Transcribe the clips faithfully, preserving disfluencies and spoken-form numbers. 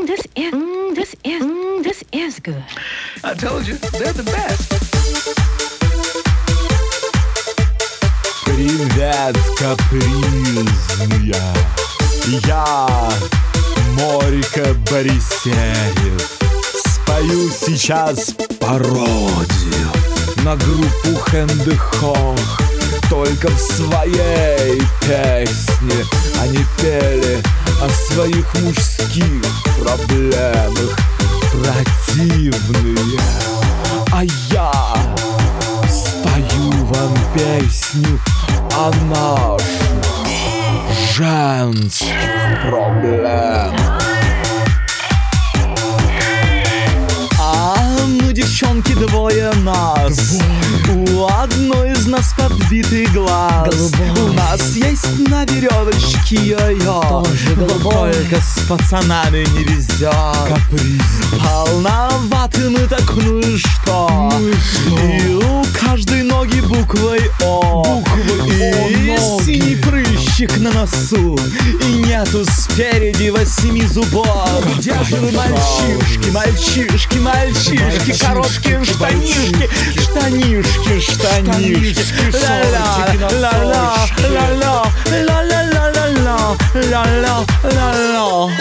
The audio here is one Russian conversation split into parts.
this is, mm, this is, mm, this is good. I told you, they're the best. Привет, капризная. Я Морика Борисеев. Спою сейчас пародию на группу Хэндехох. Только в своей песне они пели о своих мужских проблемах противные. А я спою вам песню о наших женских проблемах. Мы, девчонки, двое нас. Двое. У одной из нас подбитый глаз. Голубой. У нас есть на веревочке йо-йо. Вот только с пацанами не везет. Каприз. Полноваты мы так, ну и что? Ну и что? И у каждой ноги буквой О. Буквой И О, синий прыщик на носу. И нету спереди восьми зубов. Где же вы, мальчишки, мальчишки, мальчишки? Короткие штанишки, штанишки, штанишки, ла-ла, ла-ла, ла-ла, ла-ла-ла-ла-ла, ла-ла-ла-ла.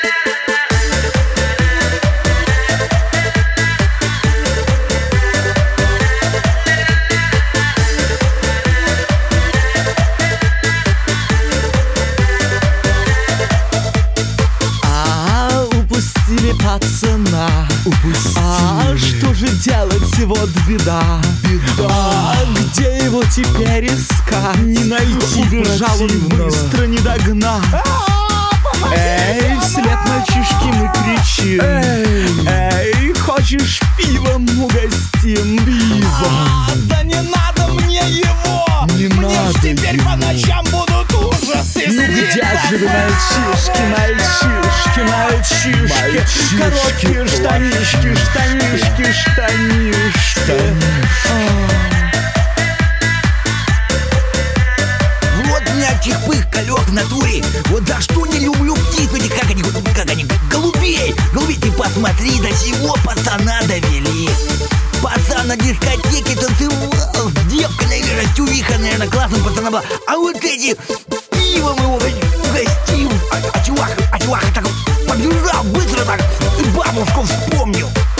Пацана, упустили. А что же делать, вот беда, беда. А где его теперь искать? Не найти, убежал он быстро, не догнать. Эй, вслед мальчишки мы кричим. Эй, эй, хочешь пивом угостим? Пиво. А, да не надо мне его. Не мне надо ж теперь его. По ночам будут ужасы. Ну где же вы, мальчишки, мальчишки, мальчишки, мальчишки. Короткие штанишки, штанишки, штанишки. Вот мягких пых-колек в натуре. Вот за что не люблю птиц, эти как они, как они, голубей. Голубей, ты посмотри, до сего пацана довели. Пацан на дискотеке танцевал с девкой, наверное, тюриха, наверное, классным пацаном была. А вот эти пивом его угостил. А, а чувак, а чувак так побежал быстро так и бабушку вспомнил.